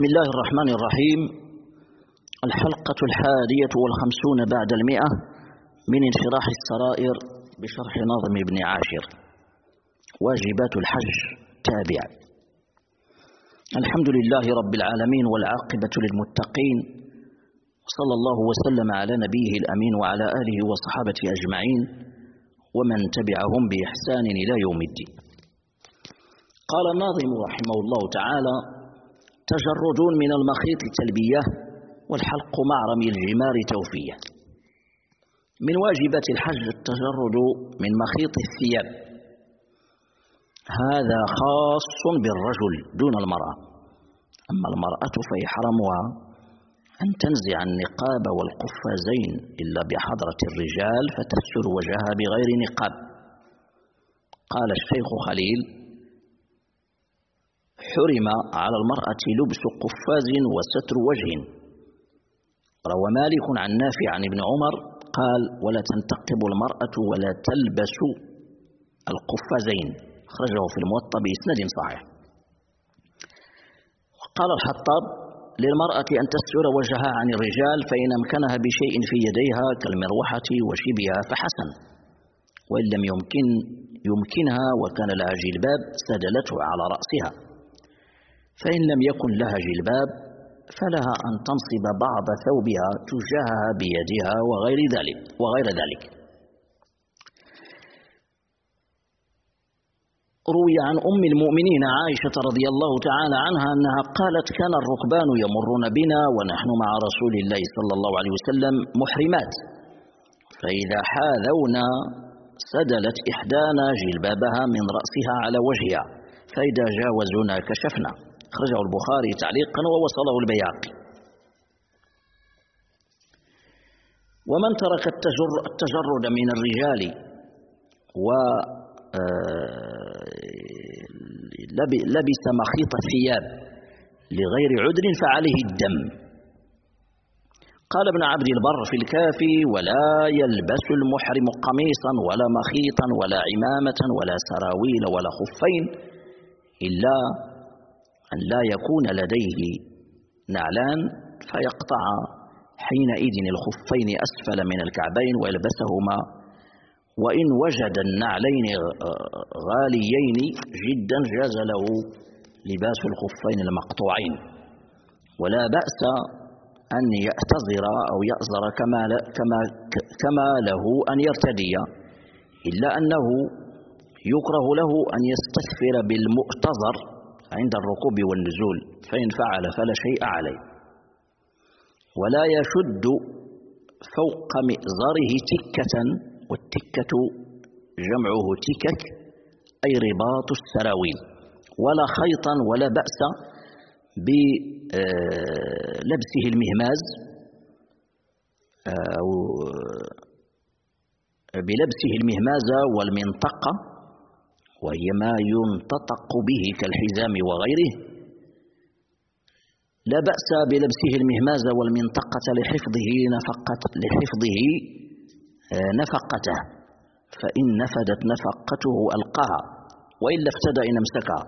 بسم الله الرحمن الرحيم. الحلقة 51 بعد 100 من انشراح السرائر بشرح ناظم ابن عاشر. واجبات الحج تابع. الحمد لله رب العالمين والعاقبة للمتقين، صلى الله وسلم على نبيه الأمين وعلى آله وصحابته أجمعين ومن تبعهم بإحسان إلى يوم الدين. قال الناظم رحمه الله تعالى: تجرد من المخيط تلبية، والحلق مع رمي الجمار توفية. من واجبات الحج التجرد من مخيط الثياب، هذا خاص بالرجل دون المرأة، أما المرأة فيحرمها أن تنزع النقاب والقفازين إلا بحضرة الرجال فتستر وجهها بغير نقاب. قال الشيخ خليل: حرم على المرأة لبس قفاز وستر وجه. روى مالك عن نافع عن ابن عمر قال: ولا تنتقب المرأة ولا تلبس القفازين، أخرجه في الموطأ بإسناد صحيح. وقال الحطاب: للمرأة أن تستر وجهها عن الرجال فإن أمكنها بشيء في يديها كالمروحة وشبهها فحسن، وإن لم يمكنها وكان لها جلباب سدلته على رأسها، فإن لم يكن لها جلباب فلها أن تنصب بعض ثوبها تجاهها بيدها وغير ذلك. روي عن أم المؤمنين عائشة رضي الله تعالى عنها أنها قالت: كان الركبان يمرون بنا ونحن مع رسول الله صلى الله عليه وسلم محرمات، فإذا حاذونا سدلت إحدانا جلبابها من رأسها على وجهها، فإذا جاوزونا كشفنا. أخرجه البخاري تعليقا ووصله البيهقي. ومن ترك التجرد من الرجال ولبس مخيط الثياب لغير عذر فعليه الدم. قال ابن عبد البر في الكافي: ولا يلبس المحرم قميصا ولا مخيطا ولا عمامة ولا سراويل ولا خفين إلا أن لا يكون لديه نعلان فيقطع حينئذ الخفين أسفل من الكعبين ويلبسهما، وإن وجد النعلين غاليين جدا جاز له لباس الخفين المقطوعين. ولا بأس أن يأتزر أو يأزر كما له أن يرتدي، إلا أنه يكره له أن يستثفر بالمؤتزر عند الركوب والنزول، فإن فعل فلا شيء عليه. ولا يشد فوق مئزره تكة، والتكة جمعه تكك أي رباط السراويل، ولا خيطا، ولا بأس بلبسه المهماز أو بلبسه المهماز والمنطقة، وهي ما ينتطق به كالحزام وغيره. لا بأس بلبسه المهماز والمنطقة لحفظه نفقته، فإن نفدت نفقته ألقاها، وإلا افتدى إن امسكها.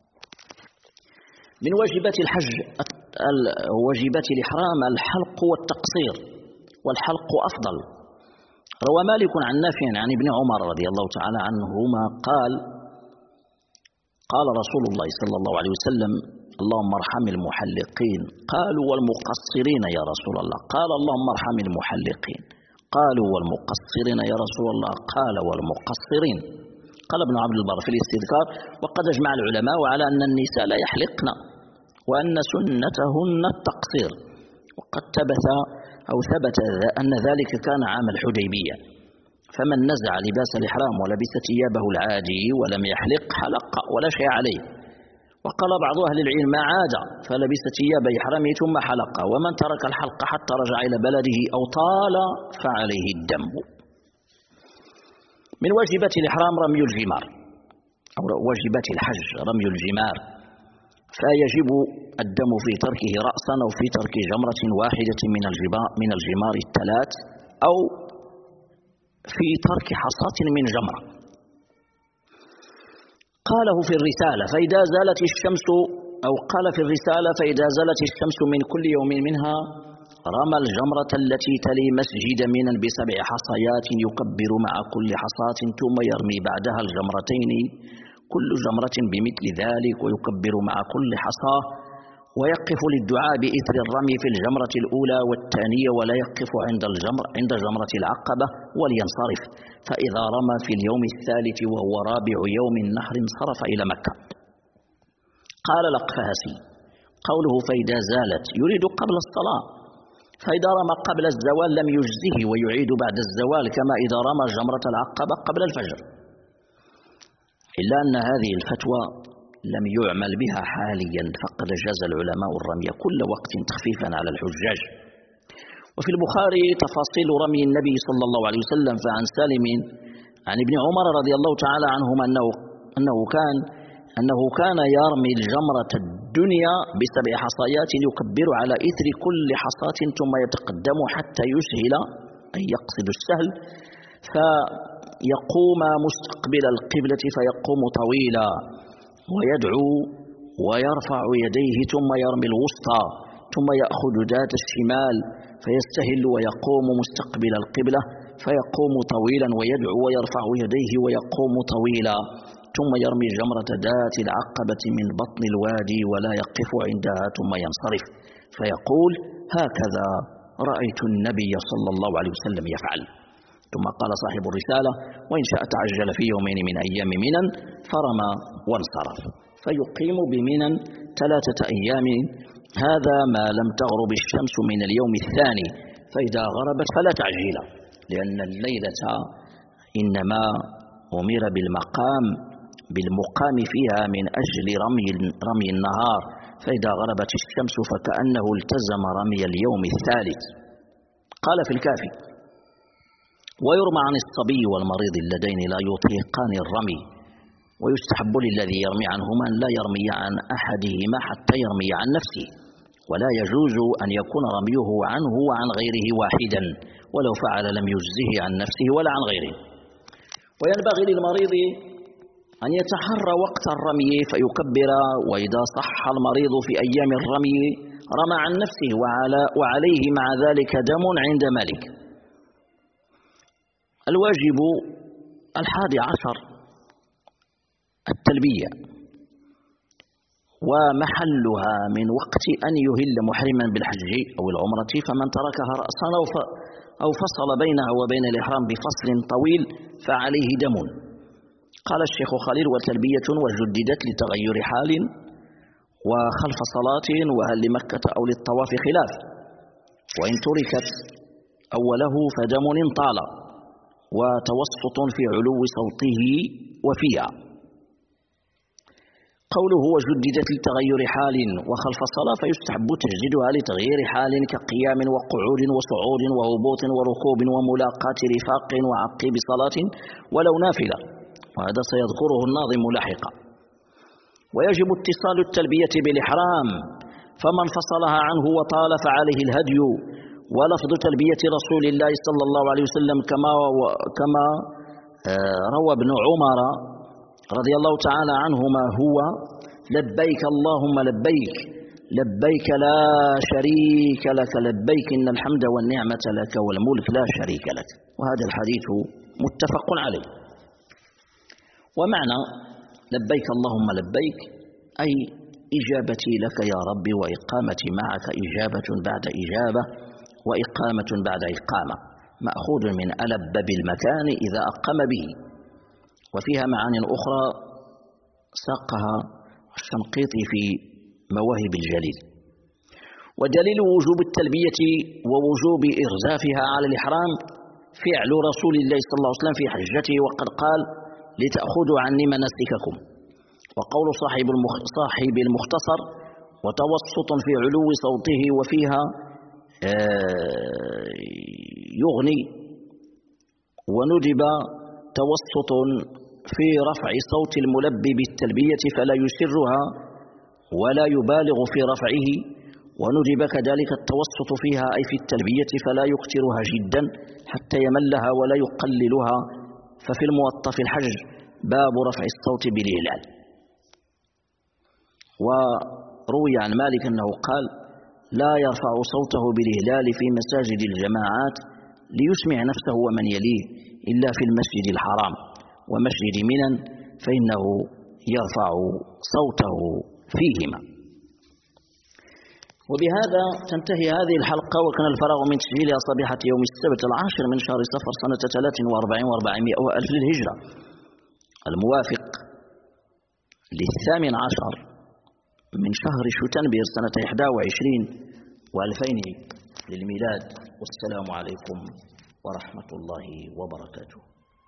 من واجبات الحج واجبات الإحرام الحلق والتقصير، والحلق أفضل. روى مالك عن نافع عن ابن عمر رضي الله تعالى عنهما قال: قال رسول الله صلى الله عليه وسلم: اللهم ارحم المحلقين. قالوا: والمقصرين يا رسول الله؟ قال: اللهم ارحم المحلقين. قالوا: والمقصرين يا رسول الله؟ قال: والمقصرين. قال ابن عبد البر في الاستذكار: وقد اجمع العلماء على أن النساء لا يحلقن، وأن سنتهن التقصير، وقد ثبت أن ذلك كان عام الحديبية، فمن نزع لباس الإحرام ولبس ثيابه العادي ولم يحلق حلق ولا شيء عليه. وقال بعض أهل العلم: ما عاد فلبس ثياب إحرامه ثم حلق، ومن ترك الحلق حتى رجع إلى بلده أو طال فعليه الدم. من واجبات الإحرام رمي الجمار، أو واجبات الحج رمي الجمار، فيجب الدم في تركه رأسا أو في ترك جمرة واحدة من الجمار الثلاث، أو في ترك حصاة من جمرة. قاله في الرسالة: فإذا زالت الشمس أو قال في الرسالة: فإذا زالت الشمس من كل يوم منها رمى الجمرة التي تلي مسجد منى ب7 حصيات يكبر مع كل حصاة ثم يرمي بعدها الجمرتين كل جمرة بمثل ذلك ويكبر مع كل حصاة ويقف للدعاء بإثر الرمي في الجمرة الأولى والثانية ولا يقف عند جمرة العقبة ولينصرف، فإذا رمى في اليوم الثالث وهو رابع يوم النحر انصرف إلى مكة. قال الأقفاسي: قوله فإذا زالت يريد قبل الصلاة، فإذا رمى قبل الزوال لم يجزه ويعيد بعد الزوال كما إذا رمى جمرة العقبة قبل الفجر، إلا أن هذه الفتوى لم يعمل بها حاليا، فقد جاز العلماء الرمي كل وقت تخفيفا على الحجاج. وفي البخاري تفاصيل رمي النبي صلى الله عليه وسلم، فعن سالم عن ابن عمر رضي الله تعالى عنهما أنه كان يرمي الجمرة الدنيا ب7 حصيات يكبر على إثر كل حصاة ثم يتقدم حتى يسهل أي يقصد السهل فيقوم مستقبل القبلة فيقوم طويلا ويدعو ويرفع يديه ثم يرمي الوسطى ثم يأخذ ذات الشمال فيستهل ويقوم مستقبل القبلة فيقوم طويلا ويدعو ويرفع يديه ويقوم طويلا ثم يرمي جمرة ذات العقبة من بطن الوادي ولا يقف عندها ثم ينصرف فيقول: هكذا رأيت النبي صلى الله عليه وسلم يفعل. ثم قال صاحب الرسالة: وإن شاء تعجل في يومين من أيام منى فرمى وانصرف، فيقيم بمنى 3 أيام، هذا ما لم تغرب الشمس من اليوم الثاني، فإذا غربت فلا تعجيل، لأن الليلة إنما أمر بالمقام فيها من أجل رمي النهار، فإذا غربت الشمس فكأنه التزم رمي اليوم الثالث. قال في الكافي: ويرمى عن الصبي والمريض اللذين لا يطيقان الرمي، ويستحب للذي يرمي عنهما أن لا يرمي عن أحدهما حتى يرمي عن نفسه، ولا يجوز أن يكون رميه عنه وعن غيره واحدا، ولو فعل لم يجزه عن نفسه ولا عن غيره. وينبغي للمريض أن يتحرى وقت الرمي فيكبر، وإذا صح المريض في أيام الرمي رمى عن نفسه وعليه مع ذلك دم عند مالك. الواجب 11 التلبية، ومحلها من وقت أن يهل محرما بالحج أو العمرة، فمن تركها رأسا أو فصل بينها وبين الإحرام بفصل طويل فعليه دم. قال الشيخ خليل: وتلبية وجددت لتغير حال وخلف صلاة وهل لمكة أو للطواف خلاف، وإن تركت أوله فدم طال وتوسط في علو صوته وفيها. قوله وجددت لتغير حال وخلف صلاة فيستحب تجديدها لتغيير حال كقيام وقعود وصعود وهبوط وركوب وملاقاة رفاق وعقيب صلاة ولو نافلة، وهذا سيذكره الناظم لاحقا. ويجب اتصال التلبية بالإحرام، فمن فصلها عنه وطال فعليه الهدي، ولفظ تلبية رسول الله صلى الله عليه وسلم كما روى ابن عمر رضي الله تعالى عنهما هو: لبيك اللهم لبيك لبيك لا شريك لك لبيك إن الحمد والنعمة لك والملك لا شريك لك. وهذا الحديث متفق عليه. ومعنى لبيك اللهم لبيك أي إجابتي لك يا ربي، وإقامتي معك إجابة بعد إجابة وإقامة بعد إقامة، مأخوذ من ألب بالمكان إذا أقام به. وفيها معان أخرى ساقها الشنقيطي في مواهب الجليل. ودليل وجوب التلبية ووجوب إرزافها على الإحرام فعل رسول الله صلى الله عليه وسلم في حجته، وقد قال: لتأخذوا عني مناسككم. وقول صاحب المختصر: وتوسط في علو صوته وفيها يغني، وندب توسط في رفع صوت الملبي بالتلبية فلا يسرها ولا يبالغ في رفعه، وندب كذلك التوسط فيها أي في التلبية فلا يكثرها جدا حتى يملها ولا يقللها، ففي الموطأ في الحج باب رفع الصوت بالإهلال. روي عن مالك أنه قال: لا يرفع صوته بالإهلال في مساجد الجماعات ليسمع نفسه ومن يليه إلا في المسجد الحرام ومسجد منى فإنه يرفع صوته فيهما. وبهذا تنتهي هذه الحلقة، وكان الفراغ من تسجيلها صبيحة يوم السبت 10 من شهر صفر سنة 43 و400 وألف للهجرة، الموافق ل18 من شهر شتنبر سنة 21 و2000 للميلاد. والسلام عليكم ورحمة الله وبركاته.